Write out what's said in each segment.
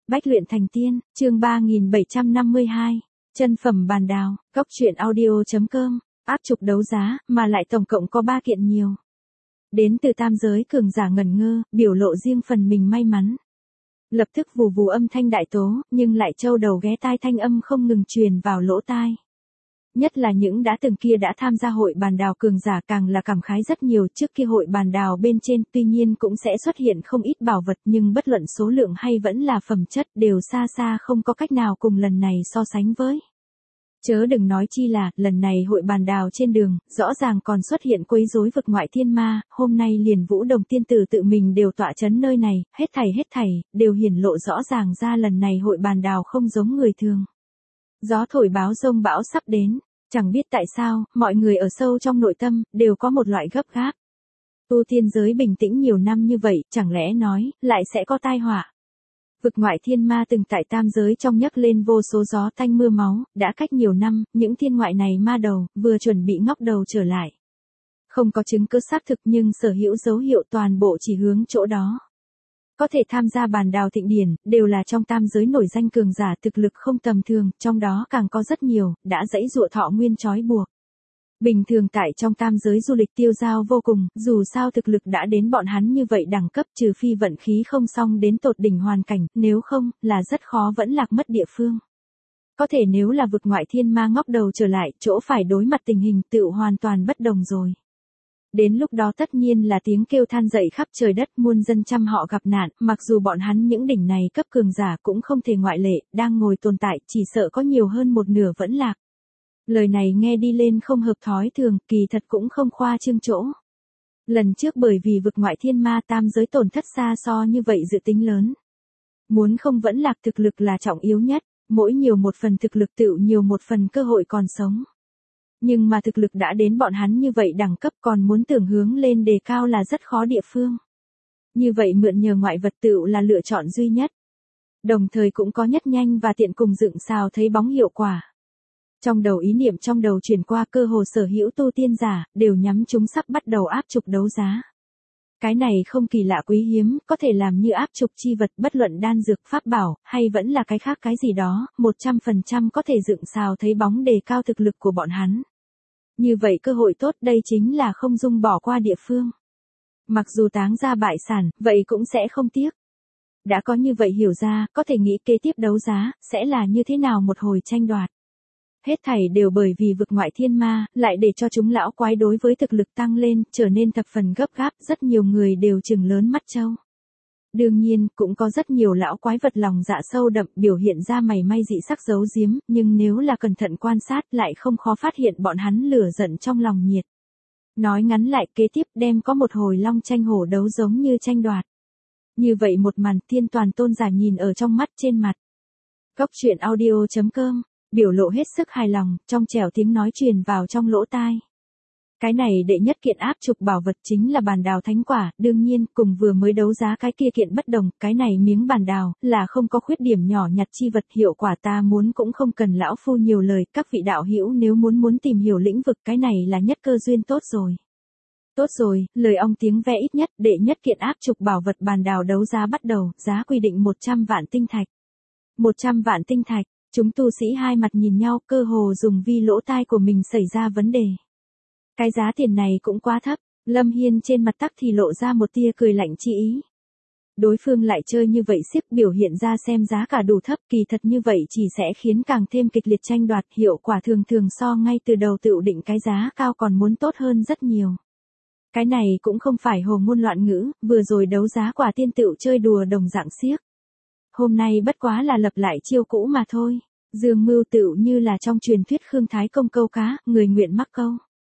Bách luyện thành tiên, chương 3752. Chân phẩm bàn đào, góc truyện audio.com, áp trục đấu giá, mà lại tổng cộng có 3 kiện nhiều. Đến từ tam giới cường giả ngẩn ngơ, biểu lộ riêng phần mình may mắn. Lập tức vù vù âm thanh đại tố, nhưng lại châu đầu ghé tai thanh âm không ngừng truyền vào lỗ tai. Nhất là những đã từng kia đã tham gia hội bàn đào cường giả càng là cảm khái rất nhiều trước kia hội bàn đào bên trên, tuy nhiên cũng sẽ xuất hiện không ít bảo vật nhưng bất luận số lượng hay vẫn là phẩm chất đều xa xa không có cách nào cùng lần này so sánh với. Chớ đừng nói chi là, lần này hội bàn đào trên đường, rõ ràng còn xuất hiện quấy rối vực ngoại thiên ma, hôm nay liền Vũ Đồng tiên tử tự mình đều tọa chấn nơi này, hết thảy, đều hiển lộ rõ ràng ra lần này hội bàn đào không giống người thường. Gió thổi báo rông bão sắp đến, chẳng biết tại sao, mọi người ở sâu trong nội tâm, đều có một loại gấp gáp. Tu tiên giới bình tĩnh nhiều năm như vậy, chẳng lẽ nói, lại sẽ có tai họa. Vực ngoại thiên ma từng tại tam giới trong nhấc lên vô số gió tanh mưa máu, đã cách nhiều năm, những thiên ngoại này ma đầu, vừa chuẩn bị ngóc đầu trở lại. Không có chứng cứ xác thực nhưng sở hữu dấu hiệu toàn bộ chỉ hướng chỗ đó. Có thể tham gia bàn đào thịnh điển, đều là trong tam giới nổi danh cường giả thực lực không tầm thường, trong đó càng có rất nhiều, đã dẫy dụa thọ nguyên trói buộc. Bình thường tại trong tam giới du lịch tiêu dao vô cùng, dù sao thực lực đã đến bọn hắn như vậy đẳng cấp trừ phi vận khí không xong đến tột đỉnh hoàn cảnh, nếu không, là rất khó vẫn lạc mất địa phương. Có thể nếu là vực ngoại thiên ma ngóc đầu trở lại, chỗ phải đối mặt tình hình tựu hoàn toàn bất đồng rồi. Đến lúc đó tất nhiên là tiếng kêu than dậy khắp trời đất, muôn dân trăm họ gặp nạn, mặc dù bọn hắn những đỉnh này cấp cường giả cũng không thể ngoại lệ, đang ngồi tồn tại, chỉ sợ có nhiều hơn một nửa vẫn lạc. Lời này nghe đi lên không hợp thói thường, kỳ thật cũng không khoa trương chỗ. Lần trước bởi vì vực ngoại thiên ma tam giới tổn thất xa so như vậy dự tính lớn. Muốn không vẫn lạc thực lực là trọng yếu nhất, mỗi nhiều một phần thực lực tựu nhiều một phần cơ hội còn sống. Nhưng mà thực lực đã đến bọn hắn như vậy đẳng cấp còn muốn tưởng hướng lên đề cao là rất khó địa phương. Như vậy mượn nhờ ngoại vật tựu là lựa chọn duy nhất. Đồng thời cũng có nhất nhanh và tiện cùng dựng xào thấy bóng hiệu quả. Trong đầu ý niệm trong đầu truyền qua cơ hồ sở hữu tu tiên giả, đều nhắm chúng sắp bắt đầu áp trục đấu giá. Cái này không kỳ lạ quý hiếm, có thể làm như áp trục chi vật bất luận đan dược pháp bảo, hay vẫn là cái khác cái gì đó, 100% có thể dựng xào thấy bóng đề cao thực lực của bọn hắn. Như vậy cơ hội tốt đây chính là không dung bỏ qua địa phương. Mặc dù táng ra bại sản, vậy cũng sẽ không tiếc. Đã có như vậy hiểu ra, có thể nghĩ kế tiếp đấu giá, sẽ là như thế nào một hồi tranh đoạt. Hết thảy đều bởi vì vực ngoại thiên ma, lại để cho chúng lão quái đối với thực lực tăng lên, trở nên thập phần gấp gáp, rất nhiều người đều trừng lớn mắt trâu. Đương nhiên, cũng có rất nhiều lão quái vật lòng dạ sâu đậm, biểu hiện ra mày may dị sắc giấu giếm, nhưng nếu là cẩn thận quan sát lại không khó phát hiện bọn hắn lửa giận trong lòng nhiệt. Nói ngắn lại kế tiếp đem có một hồi long tranh hổ đấu giống như tranh đoạt. Như vậy một màn thiên toàn tôn giả nhìn ở trong mắt trên mặt. Góc truyện audio.com, biểu lộ hết sức hài lòng, trong trẻo tiếng nói truyền vào trong lỗ tai. Cái này đệ nhất kiện áp trục bảo vật chính là bàn đào thánh quả, đương nhiên, cùng vừa mới đấu giá cái kia kiện bất đồng, cái này miếng bàn đào, là không có khuyết điểm nhỏ nhặt chi vật hiệu quả ta muốn cũng không cần lão phu nhiều lời, các vị đạo hữu nếu muốn tìm hiểu lĩnh vực cái này là nhất cơ duyên tốt rồi. Tốt rồi, lời ong tiếng ve ít nhất, đệ nhất kiện áp trục bảo vật bàn đào đấu giá bắt đầu, giá quy định 100 vạn tinh thạch. 100 vạn tinh thạch, chúng tu sĩ hai mặt nhìn nhau, cơ hồ dùng vi lỗ tai của mình xảy ra vấn đề. Cái giá tiền này cũng quá thấp, Lâm Hiên trên mặt tắc thì lộ ra một tia cười lạnh chi ý. Đối phương lại chơi như vậy xếp biểu hiện ra xem giá cả đủ thấp, kỳ thật như vậy chỉ sẽ khiến càng thêm kịch liệt tranh đoạt, hiệu quả thường so ngay từ đầu tự định cái giá cao còn muốn tốt hơn rất nhiều. Cái này cũng không phải hồ ngôn loạn ngữ, vừa rồi đấu giá quả tiên tựu chơi đùa đồng dạng xiếc. Hôm nay bất quá là lập lại chiêu cũ mà thôi, dương mưu tựu như là trong truyền thuyết Khương Thái Công câu cá, người nguyện mắc câu.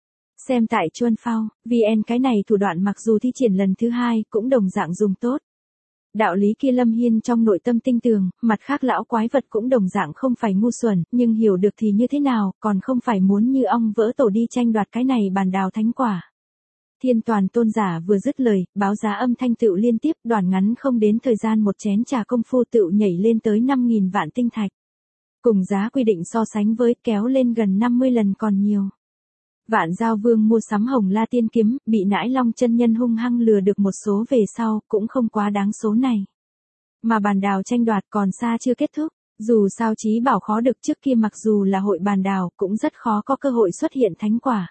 Xem tại Chuân Phao, VN cái này thủ đoạn mặc dù thi triển lần thứ hai, cũng đồng dạng dùng tốt. Đạo lý kia Lâm Hiên trong nội tâm tinh tường, mặt khác lão quái vật cũng đồng dạng không phải ngu xuẩn, nhưng hiểu được thì như thế nào, còn không phải muốn như ong vỡ tổ đi tranh đoạt cái này bàn đào thánh quả. Thiên toàn tôn giả vừa dứt lời, báo giá âm thanh tựu liên tiếp, đoạn ngắn không đến thời gian một chén trà công phu tựu nhảy lên tới 5.000 vạn tinh thạch. Cùng giá quy định so sánh với kéo lên gần 50 lần còn nhiều. Vạn Giao Vương mua sắm Hồng La Tiên Kiếm, bị Nãi Long chân nhân hung hăng lừa được một số về sau, cũng không quá đáng số này. Mà bàn đào tranh đoạt còn xa chưa kết thúc. Dù sao Chí Bảo khó được trước kia mặc dù là hội bàn đào cũng rất khó có cơ hội xuất hiện thánh quả.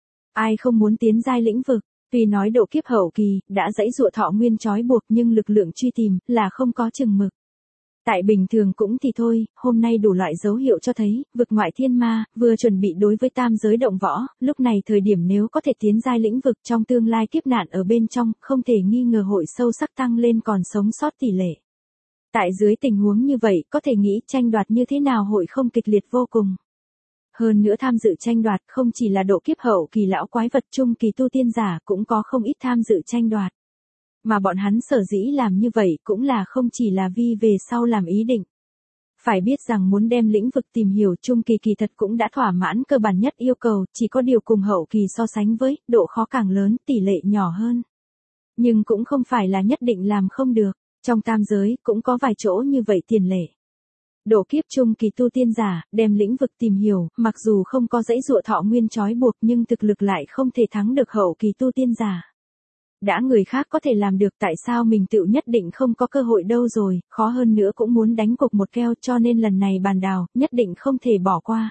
Ai không muốn tiến giai lĩnh vực, tuy nói độ kiếp hậu kỳ đã dãy dụa thọ nguyên trói buộc nhưng lực lượng truy tìm là không có chừng mực. Tại bình thường cũng thì thôi, hôm nay đủ loại dấu hiệu cho thấy, vực ngoại thiên ma, vừa chuẩn bị đối với tam giới động võ, lúc này thời điểm nếu có thể tiến giai lĩnh vực trong tương lai kiếp nạn ở bên trong, không thể nghi ngờ hội sâu sắc tăng lên còn sống sót tỷ lệ. Tại dưới tình huống như vậy, có thể nghĩ tranh đoạt như thế nào hội không kịch liệt vô cùng. Hơn nữa tham dự tranh đoạt không chỉ là độ kiếp hậu kỳ lão quái vật trung kỳ tu tiên giả cũng có không ít tham dự tranh đoạt. Mà bọn hắn sở dĩ làm như vậy cũng là không chỉ là vì về sau làm ý định. Phải biết rằng muốn đem lĩnh vực tìm hiểu trung kỳ kỳ thật cũng đã thỏa mãn cơ bản nhất yêu cầu, chỉ có điều cùng hậu kỳ so sánh với, độ khó càng lớn, tỷ lệ nhỏ hơn. Nhưng cũng không phải là nhất định làm không được, trong tam giới cũng có vài chỗ như vậy tiền lệ. Độ kiếp trung kỳ tu tiên giả, đem lĩnh vực tìm hiểu, mặc dù không có dãy dụa thọ nguyên trói buộc nhưng thực lực lại không thể thắng được hậu kỳ tu tiên giả. Đã người khác có thể làm được tại sao mình tự nhất định không có cơ hội đâu rồi, khó hơn nữa cũng muốn đánh cục một keo cho nên lần này bàn đào, nhất định không thể bỏ qua.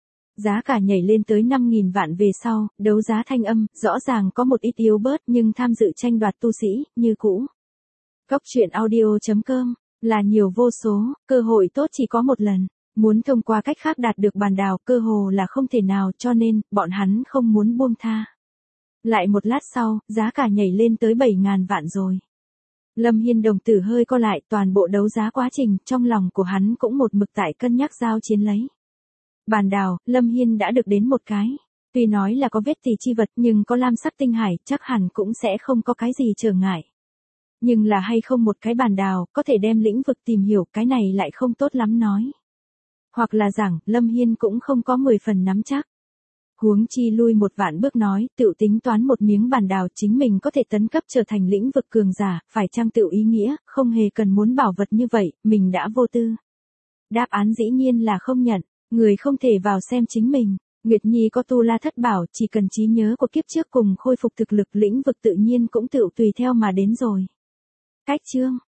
Giá cả nhảy lên tới 5.000 vạn về sau, đấu giá thanh âm, rõ ràng có một ít yếu bớt nhưng tham dự tranh đoạt tu sĩ, như cũ. Góc truyện audio.com, là nhiều vô số, cơ hội tốt chỉ có một lần. Muốn thông qua cách khác đạt được bàn đào cơ hồ là không thể nào cho nên, bọn hắn không muốn buông tha. Lại một lát sau, giá cả nhảy lên tới 7.000 vạn rồi. Lâm Hiên đồng tử hơi co lại toàn bộ đấu giá quá trình, trong lòng của hắn cũng một mực tại cân nhắc giao chiến lấy. Bàn đào, Lâm Hiên đã được đến một cái. Tuy nói là có vết tì chi vật nhưng có lam sắc tinh hải chắc hẳn cũng sẽ không có cái gì trở ngại. Nhưng là hay không một cái bàn đào, có thể đem lĩnh vực tìm hiểu cái này lại không tốt lắm nói. Hoặc là rằng, Lâm Hiên cũng không có 10 phần nắm chắc. Huống chi lui một vạn bước nói, tự tính toán một miếng bàn đào chính mình có thể tấn cấp trở thành lĩnh vực cường giả, phải chăng tự ý nghĩa, không hề cần muốn bảo vật như vậy, mình đã vô tư. Đáp án dĩ nhiên là không nhận, người không thể vào xem chính mình. Nguyệt Nhi có tu la thất bảo, chỉ cần trí nhớ của kiếp trước cùng khôi phục thực lực lĩnh vực tự nhiên cũng tự tùy theo mà đến rồi. Cách chương